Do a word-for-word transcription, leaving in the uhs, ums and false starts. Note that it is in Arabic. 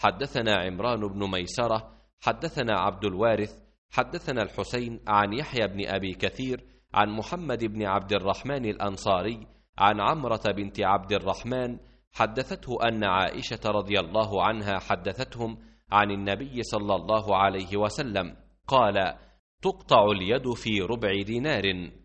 حدثنا عمران بن ميسرة حدثنا عبد الوارث حدثنا الحسين عن يحيى بن أبي كثير عن محمد بن عبد الرحمن الأنصاري عن عمرة بنت عبد الرحمن حدثته أن عائشة رضي الله عنها حدثتهم عن النبي صلى الله عليه وسلم قال: تقطع اليد في ربع دينار.